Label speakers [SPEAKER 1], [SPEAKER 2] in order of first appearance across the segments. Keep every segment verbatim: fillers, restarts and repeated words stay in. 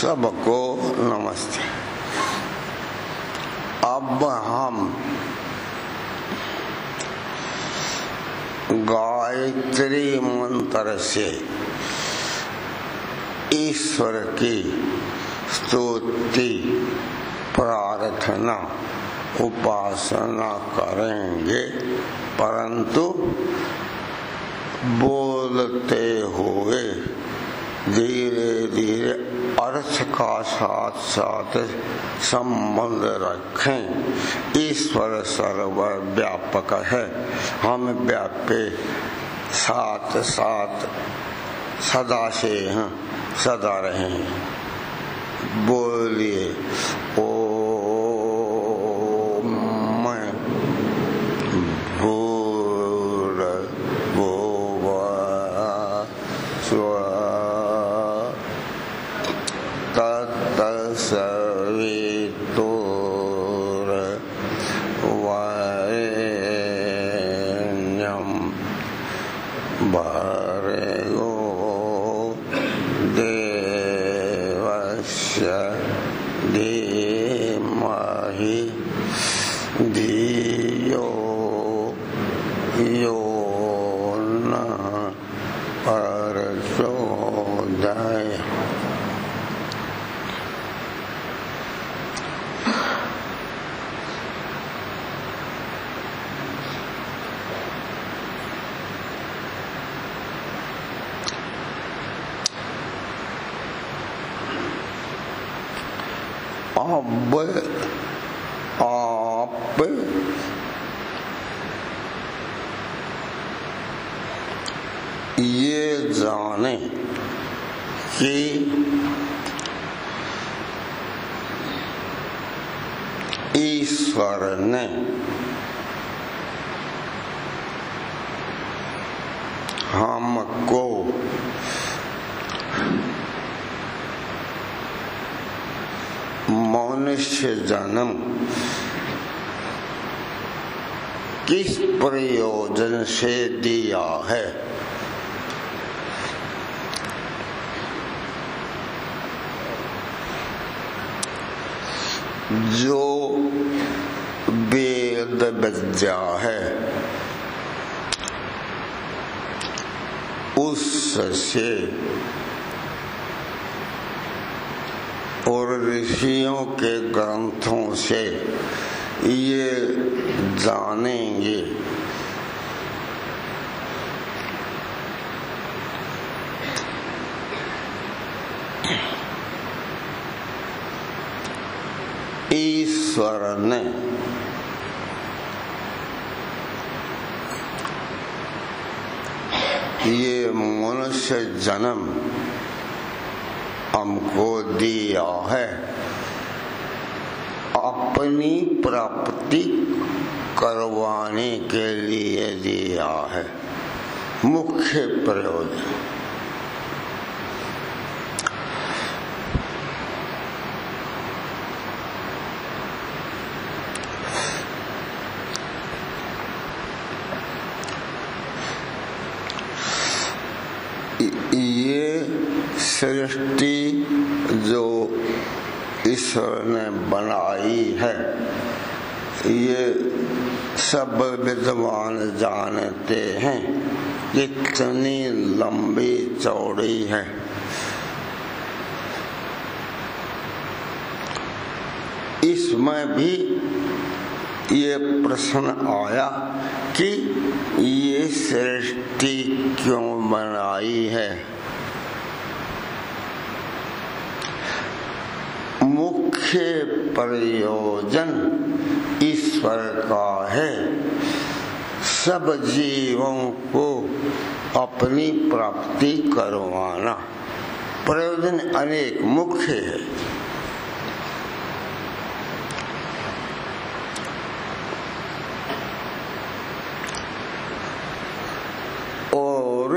[SPEAKER 1] सबको नमस्ते। अब हम गायत्री मंत्र से ईश्वर की स्तुति प्रार्थना उपासना करेंगे, परंतु बोलते हुए धीरे धीरे अर्थ का साथ साथ संबंध रखें। ईश्वर सर्वव्यापक है, हम व्यापे साथ साथ सदा से हैं, सदा रहें। बोलिए ओम अब आप ये जाने कि ईश्वर ने हमको मनुष्य जन्म किस प्रयोजन से दिया है। जो वेद विद्या है उससे और ऋषियों के ग्रंथों से ये जानेंगे ईश्वर ने ये मनुष्य जन्म हमको दिया है, अपनी प्राप्ति करवाने के लिए दिया है। मुख्य प्रयोजन ये सृष्टि जो ईश्वर ने बनाई है, ये सब विद्वान जानते हैं कितनी लंबी चौड़ी है। इसमें भी ये प्रश्न आया कि ये सृष्टि क्यों बनाई है। मुख्य प्रयोजन ईश्वर का है सब जीवों को अपनी प्राप्ति करवाना। प्रयोजन अनेक मुख्य है। और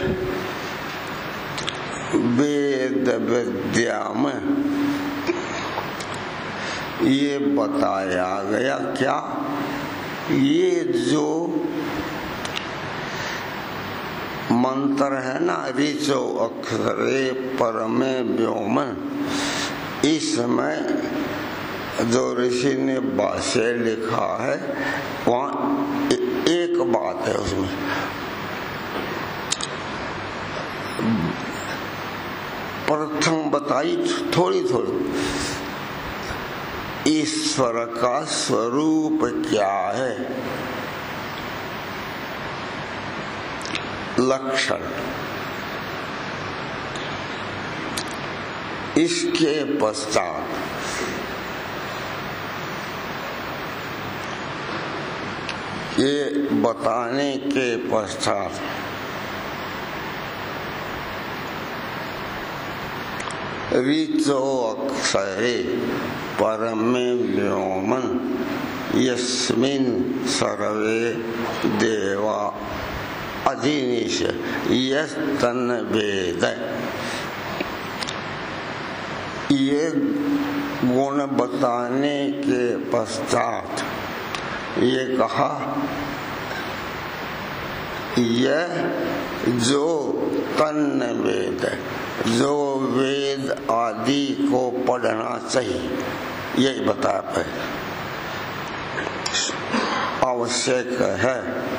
[SPEAKER 1] वेद विद्या में ये बताया गया क्या, ये जो मंत्र है ना, ऋचो अक्षरे परमे व्योमन, इसमें जो ऋषि ने भाष्य लिखा है वहाँ एक बात है, उसमें प्रथम बताई थोड़ी थोड़ी, ईश्वर का स्वरूप क्या है, लक्षण। इसके पश्चात ये बताने के पश्चात ऋचो अक्षरे परमे व्योमन यस्मिन् सर्वे देवा अधिनिश यस्तन वेद। ये गुण बताने के पश्चात ये कहा, यह जो तन्न वेद, जो वेद आदि को पढ़ना चाहिए, यही बता पाए आवश्यक है।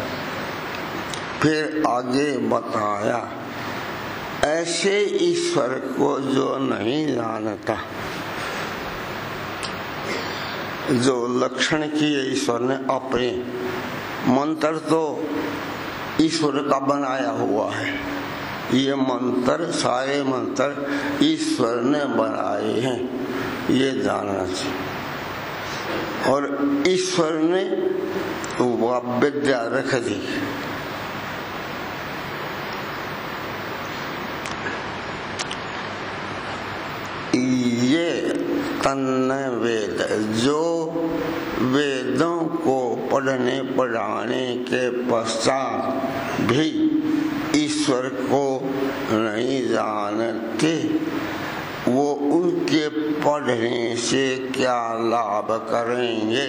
[SPEAKER 1] फिर आगे बताया, ऐसे ईश्वर को जो नहीं जानता, जो लक्षण किए ईश्वर ने अपने, मंत्र तो ईश्वर का बनाया हुआ है, ये मंत्र सारे मंत्र ईश्वर ने बनाए हैं, ये जानना चाहिए। और ईश्वर ने वह विद्या रख दी, ये तन्न वेद, जो वेदों को पढ़ने पढ़ाने के पश्चात भी ईश्वर को नहीं जानते, वो उनके पढ़ने से क्या लाभ करेंगे,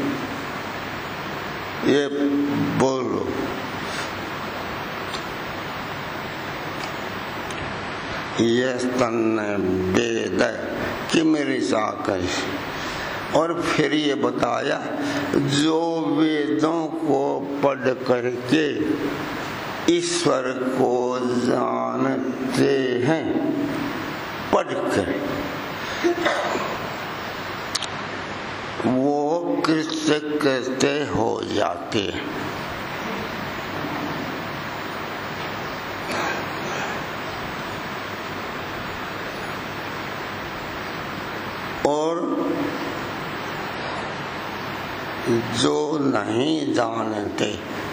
[SPEAKER 1] ये बोलो। ये तन्न वेद किम ऋचा कर। और फिर ये बताया, जो वेदों को पढ़ करके ईश्वर को जानते हैं, पढ़कर वो कृत्य कृत्य हो जाते हैं। और जो नहीं जानते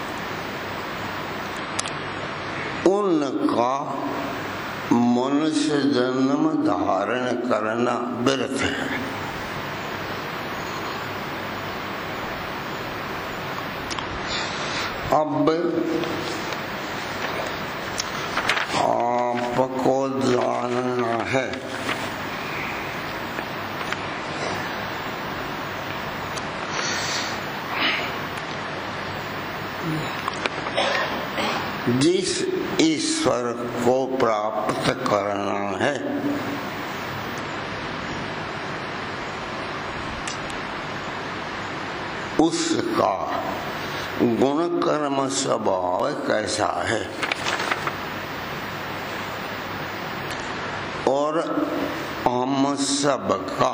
[SPEAKER 1] उनका मनुष्य जन्म धारण करना व्यर्थ है। अब आपको जानना है जिस ईश्वर को प्राप्त करना है, उसका गुण कर्म स्वभाव कैसा है, और हम सबका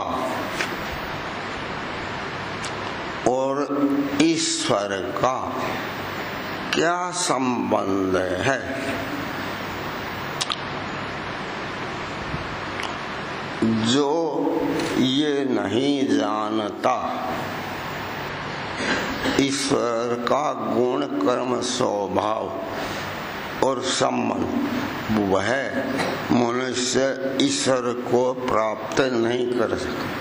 [SPEAKER 1] और ईश्वर का क्या संबंध है, जो ये नहीं जानता ईश्वर का गुण कर्म स्वभाव और संबंध, वह मनुष्य ईश्वर को प्राप्त नहीं कर सकता।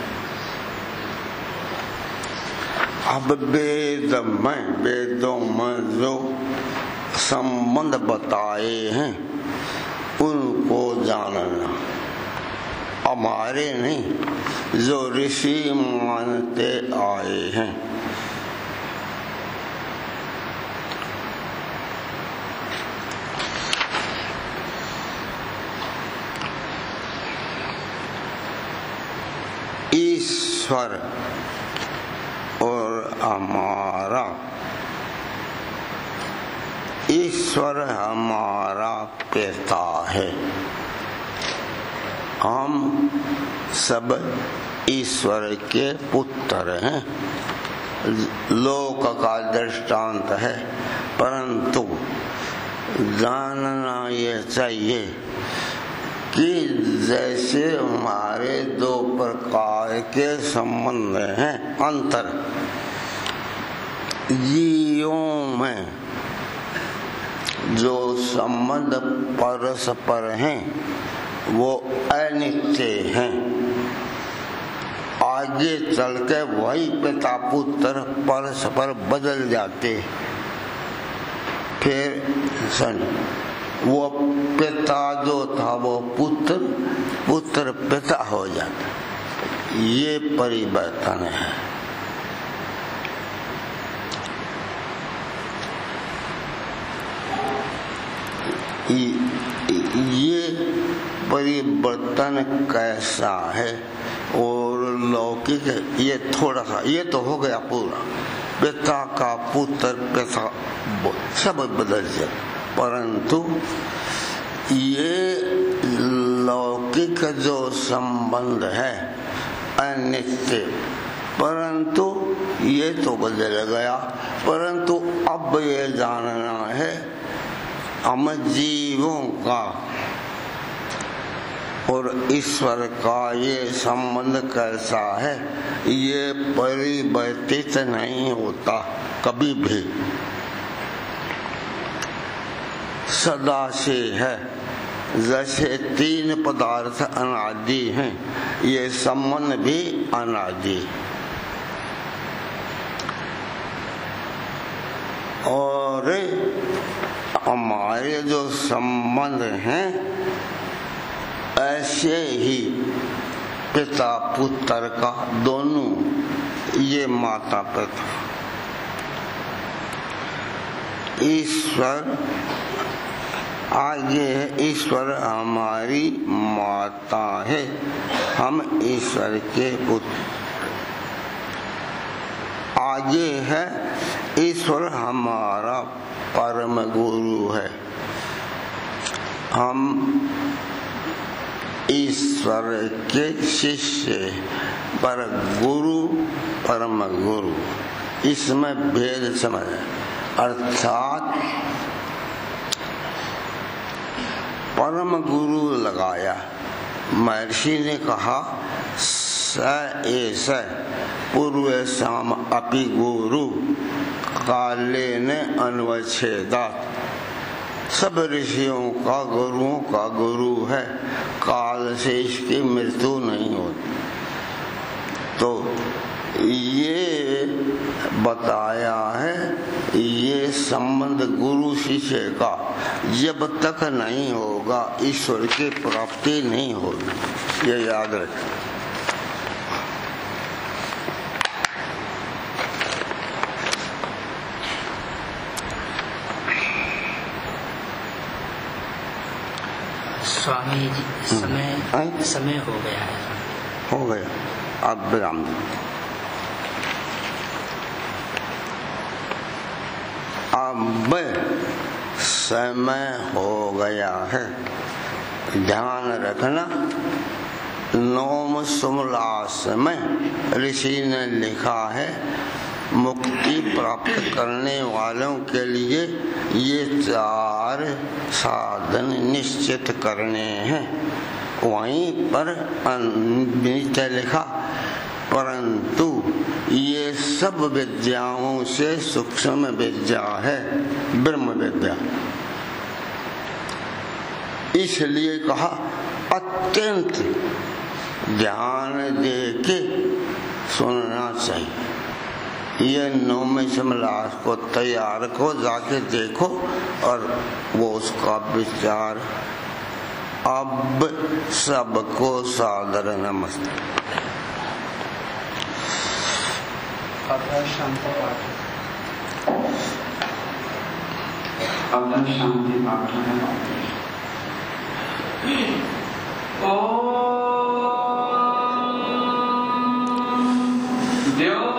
[SPEAKER 1] अब वेद में, वेदों में जो संबंध बताए हैं उनको जानना, हमारे नहीं, जो ऋषि मानते आए हैं। ईश्वर और हमारा, ईश्वर हमारा पिता है। हम सब ईश्वर के पुत्र हैं। लोक का दृष्टांत है, परंतु जानना ये चाहिए कि जैसे हमारे दो प्रकार के संबंध हैं अंतर, जीवों में जो संबंध परस्पर हैं वो अनित्य हैं। आगे चल के वही पिता पुत्र परस्पर बदल जाते। फिर सुन, वो पिता जो था वो पुत्र, पुत्र पिता हो जाता। ये परिवर्तन है। ये परिवर्तन कैसा है और लौकिक है, ये थोड़ा सा, ये तो हो गया पूरा। पिता का पुत्र पिता सब बदल जाए, परंतु ये लौकिक जो संबंध है अनित्य, परंतु ये तो बदल गया। परंतु अब ये जानना है हम जीवों का और ईश्वर का ये संबंध कैसा है। ये परिवर्तित नहीं होता कभी भी, सदा से है। जैसे तीन पदार्थ अनादि हैं, ये संबंध भी अनादि। और हमारे जो संबंध हैं ऐसे ही पिता पुत्र का दोनों, ये माता पिता, ईश्वर आगे है। ईश्वर हमारी माता है, हम ईश्वर के पुत्र। आगे है ईश्वर हमारा परम गुरु है, हम ईश्वर के शिष्य। पर गुरु परम गुरु, इसमें भेद समझ। अर्थात परम गुरु लगाया, महर्षि ने कहा स एस पूर्व शाम अपि गुरु काले ने अन्वच्छेदात। सब ऋषियों का गुरुओं का गुरु है, काल से इसकी मृत्यु नहीं होती। तो ये बताया है, ये संबंध गुरु शिष्य का जब तक नहीं होगा ईश्वर की प्राप्ति नहीं होगी, ये याद रखें।
[SPEAKER 2] स्वामी जी, समय समय हो गया है।
[SPEAKER 1] हो गया, अब विराम दो। अब समय हो गया है, ध्यान रखना। नौम सुमलास में ऋषि ने लिखा है, मुक्ति प्राप्त करने वालों के लिए ये चार साधन निश्चित करने हैं। वहीं पर नीचे लिखा, परंतु ये सब विद्याओं से सूक्ष्म विद्या है ब्रह्म विद्या। इसलिए कहा अत्यंत ध्यान दे के सुनना चाहिए। ये नौवें समलास को तैयार को जाके देखो और वो उसका विचार। अब सबको सादर नमस्ते।
[SPEAKER 3] शांति पाठ शांति पाठ ओ देव